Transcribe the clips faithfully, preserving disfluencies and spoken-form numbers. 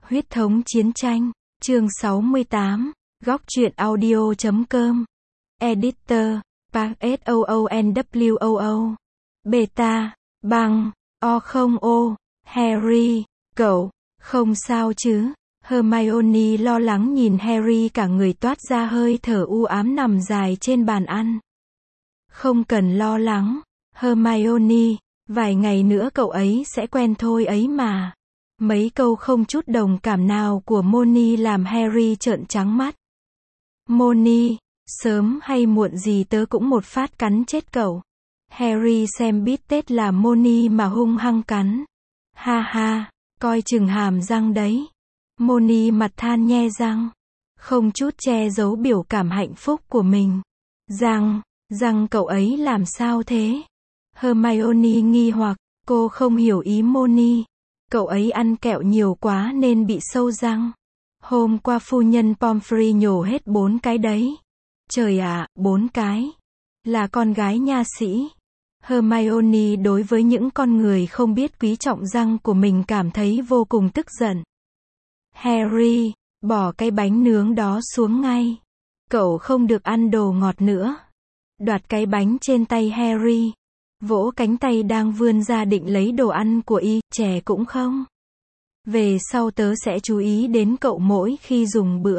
Huyết thống chiến tranh, chương sáu mươi tám, góc truyện audio chấm com. Editor, Park S O O N W O O. Beta, bằng, O không O, Harry, cậu, không sao chứ? Hermione lo lắng nhìn Harry cả người toát ra hơi thở u ám nằm dài trên bàn ăn. Không cần lo lắng, Hermione, vài ngày nữa cậu ấy sẽ quen thôi ấy mà. Mấy câu không chút đồng cảm nào của Molly làm Harry trợn trắng mắt. Molly, sớm hay muộn gì tớ cũng một phát cắn chết cậu. Harry xem bít tết là Molly mà hung hăng cắn. Ha ha, coi chừng hàm răng đấy. Molly mặt than nhe răng, không chút che giấu biểu cảm hạnh phúc của mình. Răng, răng cậu ấy làm sao thế? Hermione nghi hoặc, cô không hiểu ý Molly. Cậu ấy ăn kẹo nhiều quá nên bị sâu răng. Hôm qua phu nhân Pomfrey nhổ hết bốn cái đấy. Trời ạ, bốn cái. Là con gái nha sĩ. Hermione đối với những con người không biết quý trọng răng của mình cảm thấy vô cùng tức giận. Harry, bỏ cái bánh nướng đó xuống ngay. Cậu không được ăn đồ ngọt nữa. Đoạt cái bánh trên tay Harry. Vỗ cánh tay đang vươn ra định lấy đồ ăn của y, trẻ cũng không. Về sau tớ sẽ chú ý đến cậu mỗi khi dùng bữa.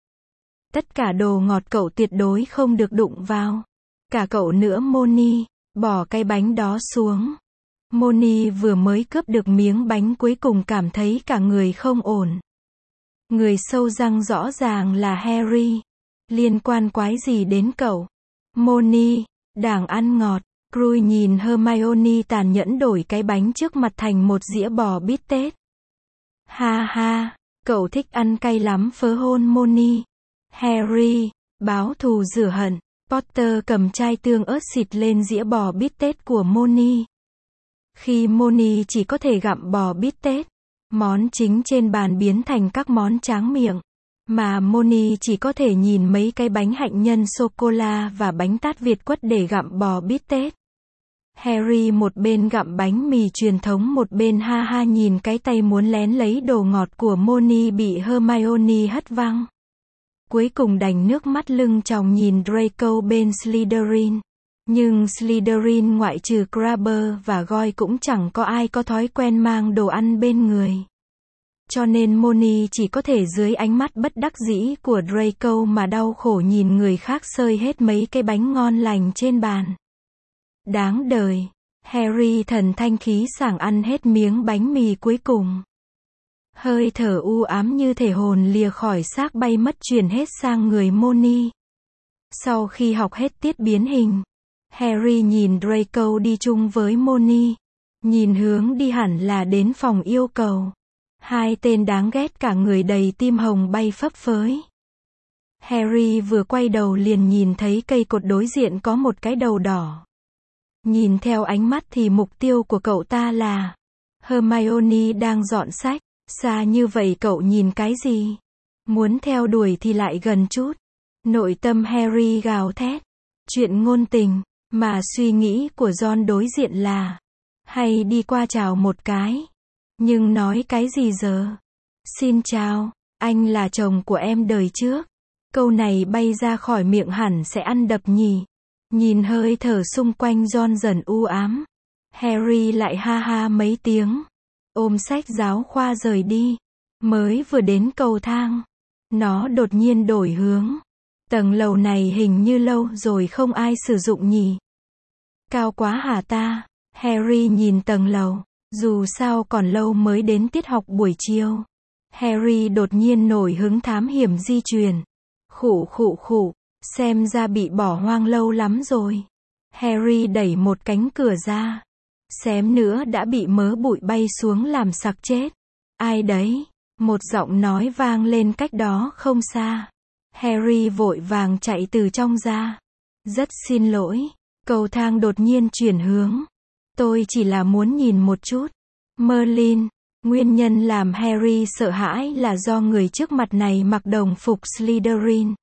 Tất cả đồ ngọt cậu tuyệt đối không được đụng vào. Cả cậu nữa Molly, bỏ cái bánh đó xuống. Molly vừa mới cướp được miếng bánh cuối cùng cảm thấy cả người không ổn. Người sâu răng rõ ràng là Harry. Liên quan quái gì đến cậu? Molly, đảng ăn ngọt. Crui nhìn Hermione tàn nhẫn đổi cái bánh trước mặt thành một dĩa bò bít tết. Ha ha, cậu thích ăn cay lắm phớ hôn Molly. Harry, báo thù rửa hận. Potter cầm chai tương ớt xịt lên dĩa bò bít tết của Molly. Khi Molly chỉ có thể gặm bò bít tết, món chính trên bàn biến thành các món tráng miệng. Mà Molly chỉ có thể nhìn mấy cái bánh hạnh nhân sô-cô-la và bánh tát Việt quất để gặm bò bít tết. Harry một bên gặm bánh mì truyền thống một bên ha ha nhìn cái tay muốn lén lấy đồ ngọt của Molly bị Hermione hất văng. Cuối cùng đành nước mắt lưng tròng nhìn Draco bên Slytherin. Nhưng Slytherin ngoại trừ Crabber và Goyle cũng chẳng có ai có thói quen mang đồ ăn bên người. Cho nên Molly chỉ có thể dưới ánh mắt bất đắc dĩ của Draco mà đau khổ nhìn người khác xơi hết mấy cái bánh ngon lành trên bàn. Đáng đời. Harry thần thanh khí sảng ăn hết miếng bánh mì cuối cùng. Hơi thở u ám như thể hồn lìa khỏi xác bay mất chuyển hết sang người Molly. Sau khi học hết tiết biến hình, Harry nhìn Draco đi chung với Molly. Nhìn hướng đi hẳn là đến phòng yêu cầu. Hai tên đáng ghét cả người đầy tim hồng bay phấp phới. Harry vừa quay đầu liền nhìn thấy cây cột đối diện có một cái đầu đỏ. Nhìn theo ánh mắt thì mục tiêu của cậu ta là Hermione đang dọn sách. Xa như vậy cậu nhìn cái gì? Muốn theo đuổi thì lại gần chút. Nội tâm Harry gào thét. Chuyện ngôn tình, mà suy nghĩ của Ron đối diện là hay đi qua chào một cái. Nhưng nói cái gì giờ? Xin chào, anh là chồng của em đời trước. Câu này bay ra khỏi miệng hẳn sẽ ăn đập nhỉ. Nhìn hơi thở xung quanh Ron dần u ám. Harry lại ha ha mấy tiếng. Ôm sách giáo khoa rời đi. Mới vừa đến cầu thang. Nó đột nhiên đổi hướng. Tầng lầu này hình như lâu rồi không ai sử dụng nhỉ. Cao quá hả ta? Harry nhìn tầng lầu. Dù sao còn lâu mới đến tiết học buổi chiều. Harry đột nhiên nổi hứng thám hiểm di truyền. Khụ khụ khụ. Xem ra bị bỏ hoang lâu lắm rồi. Harry đẩy một cánh cửa ra. Xém nữa đã bị mớ bụi bay xuống làm sặc chết. Ai đấy? Một giọng nói vang lên cách đó không xa. Harry vội vàng chạy từ trong ra. Rất xin lỗi. Cầu thang đột nhiên chuyển hướng. Tôi chỉ là muốn nhìn một chút. Merlin. Nguyên nhân làm Harry sợ hãi là do người trước mặt này mặc đồng phục Slytherin.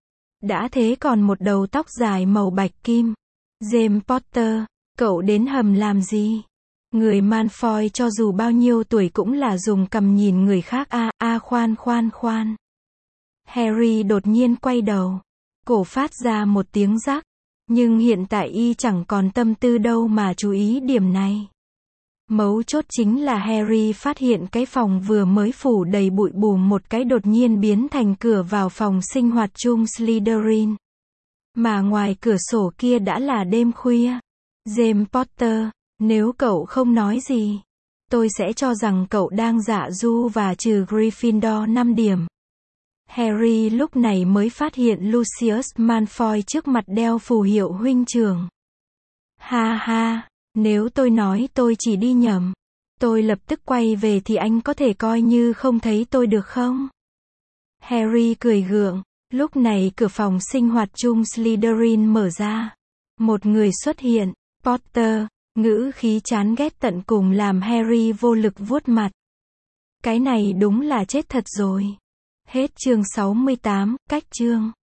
Đã thế còn một đầu tóc dài màu bạch kim. James Potter, cậu đến hầm làm gì? Người Malfoy cho dù bao nhiêu tuổi cũng là dùng cằm nhìn người khác a, a à, khoan khoan khoan. Harry đột nhiên quay đầu. Cổ phát ra một tiếng rắc. Nhưng hiện tại y chẳng còn tâm tư đâu mà chú ý điểm này. Mấu chốt chính là Harry phát hiện cái phòng vừa mới phủ đầy bụi bùm một cái đột nhiên biến thành cửa vào phòng sinh hoạt chung Slytherin. Mà ngoài cửa sổ kia đã là đêm khuya. James Potter, nếu cậu không nói gì, tôi sẽ cho rằng cậu đang dạ du và trừ Gryffindor năm điểm. Harry lúc này mới phát hiện Lucius Malfoy trước mặt đeo phù hiệu huynh trưởng. Ha ha, nếu tôi nói tôi chỉ đi nhầm, tôi lập tức quay về thì anh có thể coi như không thấy tôi được không? Harry cười gượng. Lúc này cửa phòng sinh hoạt chung Slytherin mở ra. Một người xuất hiện. Potter, ngữ khí chán ghét tận cùng làm Harry vô lực vuốt mặt. Cái này đúng là chết thật rồi. Hết chương sáu mươi tám, cách chương.